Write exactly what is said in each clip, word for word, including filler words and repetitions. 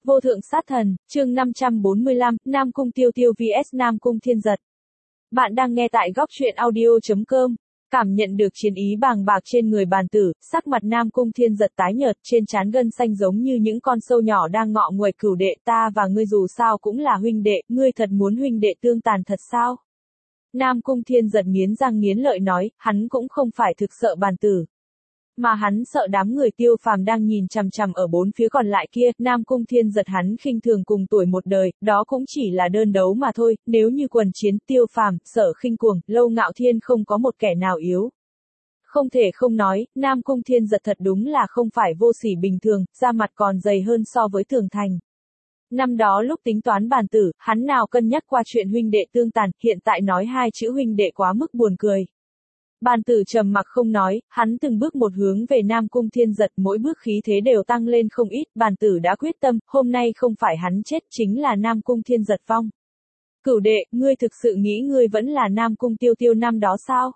Vô thượng sát thần, chương năm trăm bốn mươi lăm, Nam Cung Tiêu Tiêu vs Nam Cung Thiên Giật. Bạn đang nghe tại góc truyện audio chấm com. Cảm nhận được chiến ý bàng bạc trên người bàn tử, sắc mặt Nam Cung Thiên Giật tái nhợt, trên trán gân xanh giống như những con sâu nhỏ đang ngọ nguậy. Cửu đệ, ta và ngươi dù sao cũng là huynh đệ, ngươi thật muốn huynh đệ tương tàn thật sao? Nam Cung Thiên Giật nghiến răng nghiến lợi nói, hắn cũng không phải thực sợ bàn tử, mà hắn sợ đám người Tiêu Phàm đang nhìn chằm chằm ở bốn phía còn lại kia. Nam Cung Thiên Giật hắn khinh thường cùng tuổi một đời, đó cũng chỉ là đơn đấu mà thôi, nếu như quần chiến Tiêu Phàm, Sở Khinh Cuồng, Lâu Ngạo Thiên không có một kẻ nào yếu. Không thể không nói, Nam Cung Thiên Giật thật đúng là không phải vô sỉ bình thường, da mặt còn dày hơn so với Tường Thành. Năm đó lúc tính toán bàn tử, hắn nào cân nhắc qua chuyện huynh đệ tương tàn, hiện tại nói hai chữ huynh đệ quá mức buồn cười. Bàn tử trầm mặc không nói, hắn từng bước một hướng về Nam Cung Thiên Giật, mỗi bước khí thế đều tăng lên không ít. Bàn tử đã quyết tâm, hôm nay không phải hắn chết chính là Nam Cung Thiên Giật vong. Cửu đệ, ngươi thực sự nghĩ ngươi vẫn là Nam Cung Tiêu Tiêu năm đó sao?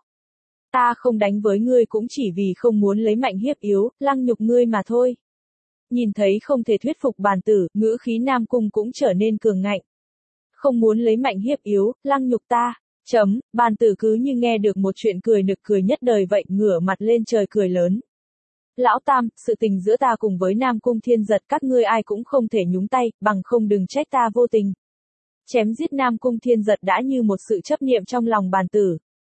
Ta không đánh với ngươi cũng chỉ vì không muốn lấy mạnh hiếp yếu, lăng nhục ngươi mà thôi. Nhìn thấy không thể thuyết phục bàn tử, ngữ khí Nam Cung cũng trở nên cường ngạnh. Không muốn lấy mạnh hiếp yếu, lăng nhục ta. Chấm, bàn tử cứ như nghe được một chuyện cười nực cười nhất đời vậy, ngửa mặt lên trời cười lớn. Lão Tam, sự tình giữa ta cùng với Nam Cung Thiên Giật các ngươi ai cũng không thể nhúng tay, bằng không đừng trách ta vô tình. Chém giết Nam Cung Thiên Giật đã như một sự chấp niệm trong lòng bàn tử.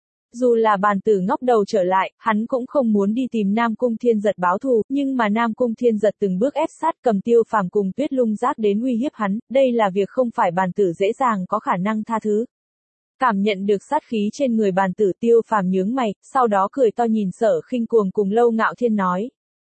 Dù là bàn tử ngóc đầu trở lại, hắn cũng không muốn đi tìm Nam Cung Thiên Giật báo thù, nhưng mà Nam Cung Thiên Giật từng bước ép sát cầm Tiêu Phàm cùng Tuyết Lung Giác đến uy hiếp hắn, đây là việc không phải bàn tử dễ dàng có khả năng tha thứ. Cảm nhận được sát khí trên người bàn tử, Tiêu Phàm nhướng mày, sau đó cười to nhìn Sở Khinh Cuồng cùng Lâu Ngạo Thiên nói.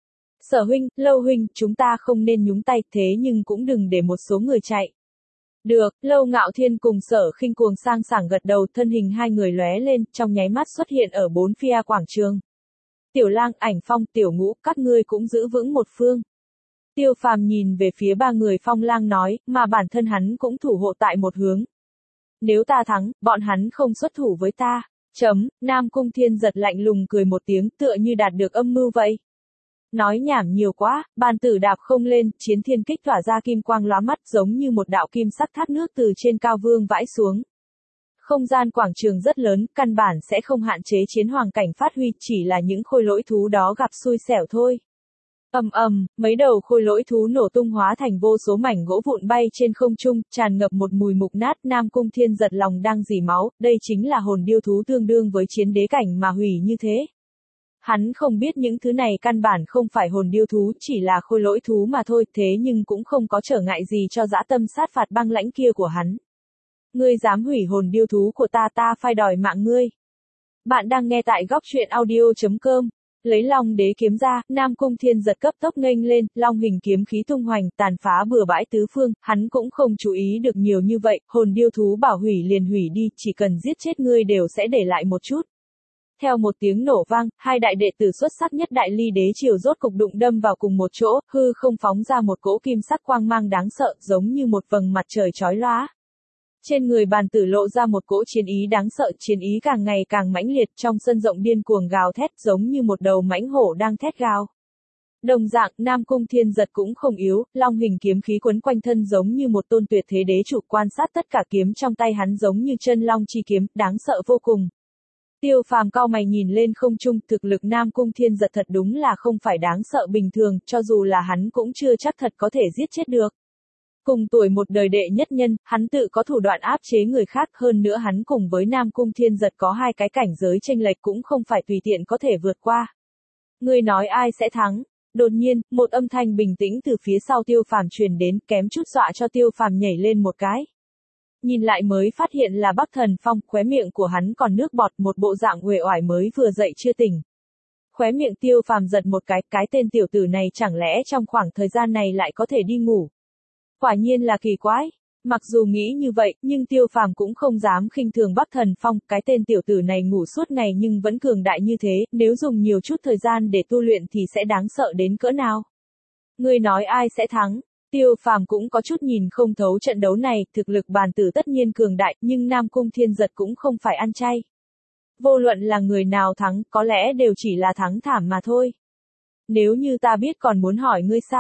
Sở huynh, Lâu huynh, chúng ta không nên nhúng tay, thế nhưng cũng đừng để một số người chạy. Được, Lâu Ngạo Thiên cùng Sở Khinh Cuồng sang sảng gật đầu, thân hình hai người lóe lên, trong nháy mắt xuất hiện ở bốn phía quảng trường. Tiểu Lang, Ảnh Phong, Tiểu Ngũ, các ngươi cũng giữ vững một phương. Tiêu Phàm nhìn về phía ba người Phong Lang nói, mà bản thân hắn cũng thủ hộ tại một hướng. Nếu ta thắng, bọn hắn không xuất thủ với ta. Chấm, Nam Cung Thiên Giật lạnh lùng cười một tiếng, tựa như đạt được âm mưu vậy. Nói nhảm nhiều quá, bàn tử đạp không lên, chiến thiên kích tỏa ra kim quang lóa mắt giống như một đạo kim sắc thác nước từ trên cao vương vãi xuống. Không gian quảng trường rất lớn, căn bản sẽ không hạn chế chiến hoàng cảnh phát huy, chỉ là những khôi lỗi thú đó gặp xui xẻo thôi. Ầm ầm, mấy đầu khôi lỗi thú nổ tung hóa thành vô số mảnh gỗ vụn bay trên không trung, tràn ngập một mùi mục nát. Nam Cung Thiên Giật lòng đang rỉ máu, đây chính là hồn điêu thú tương đương với chiến đế cảnh mà hủy như thế. Hắn không biết những thứ này căn bản không phải hồn điêu thú, chỉ là khôi lỗi thú mà thôi, thế nhưng cũng không có trở ngại gì cho dã tâm sát phạt băng lãnh kia của hắn. Ngươi dám hủy hồn điêu thú của ta, ta phai đòi mạng ngươi. Bạn đang nghe tại góc truyện audio chấm com. Lấy Long Đế kiếm ra, Nam Cung Thiên Giật cấp tốc nghênh lên, long hình kiếm khí tung hoành, tàn phá bừa bãi tứ phương, hắn cũng không chú ý được nhiều như vậy, hồn điêu thú bảo hủy liền hủy đi, chỉ cần giết chết ngươi đều sẽ để lại một chút. Theo một tiếng nổ vang, hai đại đệ tử xuất sắc nhất Đại Ly Đế triều rốt cục đụng đâm vào cùng một chỗ, hư không phóng ra một cỗ kim sắc quang mang đáng sợ, giống như một vầng mặt trời chói lóa. Trên người bàn tử lộ ra một cỗ chiến ý đáng sợ, chiến ý càng ngày càng mãnh liệt, trong sân rộng điên cuồng gào thét giống như một đầu mãnh hổ đang thét gào. Đồng dạng, Nam Cung Thiên Giật cũng không yếu, long hình kiếm khí quấn quanh thân giống như một tôn tuyệt thế đế chủ, quan sát tất cả kiếm trong tay hắn giống như chân long chi kiếm, đáng sợ vô cùng. Tiêu Phàm cau mày nhìn lên không trung, thực lực Nam Cung Thiên Giật thật đúng là không phải đáng sợ bình thường, cho dù là hắn cũng chưa chắc thật có thể giết chết được. Cùng tuổi một đời đệ nhất nhân, hắn tự có thủ đoạn áp chế người khác, hơn nữa hắn cùng với Nam Cung Thiên Giật có hai cái cảnh giới chênh lệch cũng không phải tùy tiện có thể vượt qua. Ngươi nói ai sẽ thắng? Đột nhiên, một âm thanh bình tĩnh từ phía sau Tiêu Phàm truyền đến, kém chút dọa cho Tiêu Phàm nhảy lên một cái. Nhìn lại mới phát hiện là Bắc Thần Phong, khóe miệng của hắn còn nước bọt, một bộ dạng uể oải mới vừa dậy chưa tỉnh. Khóe miệng Tiêu Phàm giật một cái, cái tên tiểu tử này chẳng lẽ trong khoảng thời gian này lại có thể đi ngủ? Quả nhiên là kỳ quái. Mặc dù nghĩ như vậy, nhưng Tiêu Phàm cũng không dám khinh thường Bắc Thần Phong, cái tên tiểu tử này ngủ suốt ngày nhưng vẫn cường đại như thế, nếu dùng nhiều chút thời gian để tu luyện thì sẽ đáng sợ đến cỡ nào. Ngươi nói ai sẽ thắng? Tiêu Phàm cũng có chút nhìn không thấu trận đấu này, thực lực bàn tử tất nhiên cường đại, nhưng Nam Cung Thiên Giật cũng không phải ăn chay. Vô luận là người nào thắng, có lẽ đều chỉ là thắng thảm mà thôi. Nếu như ta biết còn muốn hỏi ngươi sao?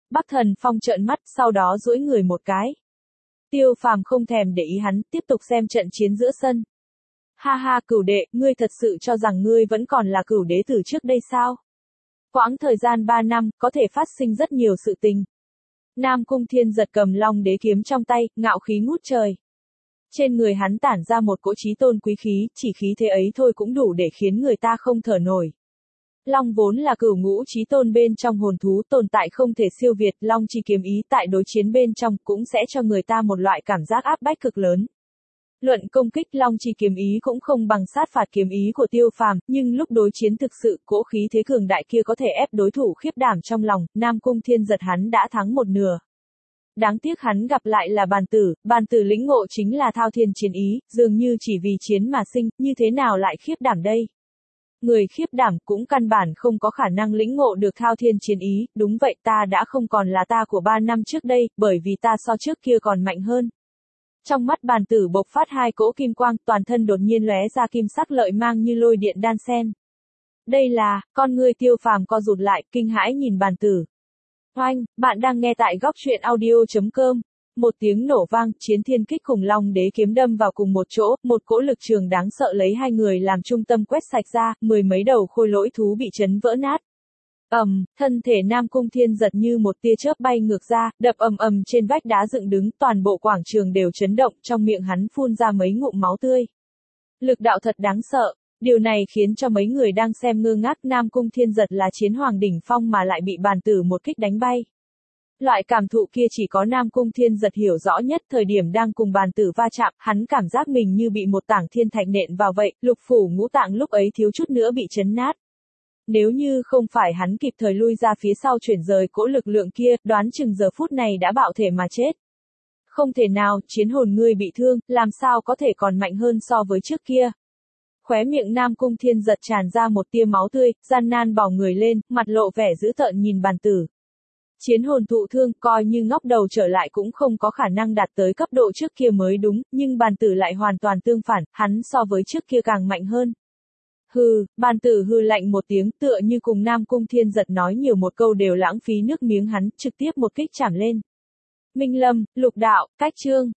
Bắc Thần Phong trợn mắt, sau đó duỗi người một cái. Tiêu Phàm không thèm để ý hắn, tiếp tục xem trận chiến giữa sân. Ha ha Cửu đệ, ngươi thật sự cho rằng ngươi vẫn còn là Cửu đế từ trước đây sao? Quãng thời gian ba năm, có thể phát sinh rất nhiều sự tình. Nam Cung Thiên Giật cầm Long đế kiếm trong tay, ngạo khí ngút trời. Trên người hắn tản ra một cỗ chí tôn quý khí, chỉ khí thế ấy thôi cũng đủ để khiến người ta không thở nổi. Long vốn là cửu ngũ chí tôn bên trong hồn thú, tồn tại không thể siêu việt, Long chi kiếm ý tại đối chiến bên trong cũng sẽ cho người ta một loại cảm giác áp bách cực lớn. Luận công kích, Long chi kiếm ý cũng không bằng sát phạt kiếm ý của Tiêu Phàm, nhưng lúc đối chiến thực sự, cỗ khí thế cường đại kia có thể ép đối thủ khiếp đảm trong lòng, Nam Cung Thiên Giật hắn đã thắng một nửa. Đáng tiếc hắn gặp lại là bàn tử, bàn tử lĩnh ngộ chính là thao thiên chiến ý, dường như chỉ vì chiến mà sinh, như thế nào lại khiếp đảm đây? Người khiếp đảm cũng căn bản không có khả năng lĩnh ngộ được thao thiên chiến ý, đúng vậy, ta đã không còn là ta của ba năm trước đây, bởi vì ta so trước kia còn mạnh hơn. Trong mắt bàn tử bộc phát hai cỗ kim quang, toàn thân đột nhiên lóe ra kim sắc lợi mang như lôi điện đan sen. Đây là, con ngươi Tiêu Phàm co rụt lại, kinh hãi nhìn bàn tử. Oanh, bạn đang nghe tại góc truyện audio chấm com. Một tiếng nổ vang, chiến thiên kích cùng Long đế kiếm đâm vào cùng một chỗ, một cỗ lực trường đáng sợ lấy hai người làm trung tâm quét sạch ra, mười mấy đầu khôi lỗi thú bị chấn vỡ nát. Ầm, um, thân thể Nam Cung Thiên Giật như một tia chớp bay ngược ra, đập ầm ầm trên vách đá dựng đứng, toàn bộ quảng trường đều chấn động, trong miệng hắn phun ra mấy ngụm máu tươi. Lực đạo thật đáng sợ. Điều này khiến cho mấy người đang xem ngơ ngác, Nam Cung Thiên Giật là chiến hoàng đỉnh phong mà lại bị bàn tử một kích đánh bay. Loại cảm thụ kia chỉ có Nam Cung Thiên Giật hiểu rõ nhất, thời điểm đang cùng bàn tử va chạm, hắn cảm giác mình như bị một tảng thiên thạch nện vào vậy, lục phủ ngũ tạng lúc ấy thiếu chút nữa bị chấn nát. Nếu như không phải hắn kịp thời lui ra phía sau chuyển rời cỗ lực lượng kia, đoán chừng giờ phút này đã bạo thể mà chết. Không thể nào, chiến hồn ngươi bị thương, làm sao có thể còn mạnh hơn so với trước kia. Khóe miệng Nam Cung Thiên Giật tràn ra một tia máu tươi, gian nan bò người lên, mặt lộ vẻ dữ tợn nhìn bàn tử. Chiến hồn thụ thương, coi như ngóc đầu trở lại cũng không có khả năng đạt tới cấp độ trước kia mới đúng, nhưng bàn tử lại hoàn toàn tương phản, hắn so với trước kia càng mạnh hơn. Hừ, bàn tử hừ lạnh một tiếng, tựa như cùng Nam Cung Thiên Giật nói nhiều một câu đều lãng phí nước miếng hắn, trực tiếp một kích chảm lên. Minh Lâm, Lục Đạo, Cách Chương.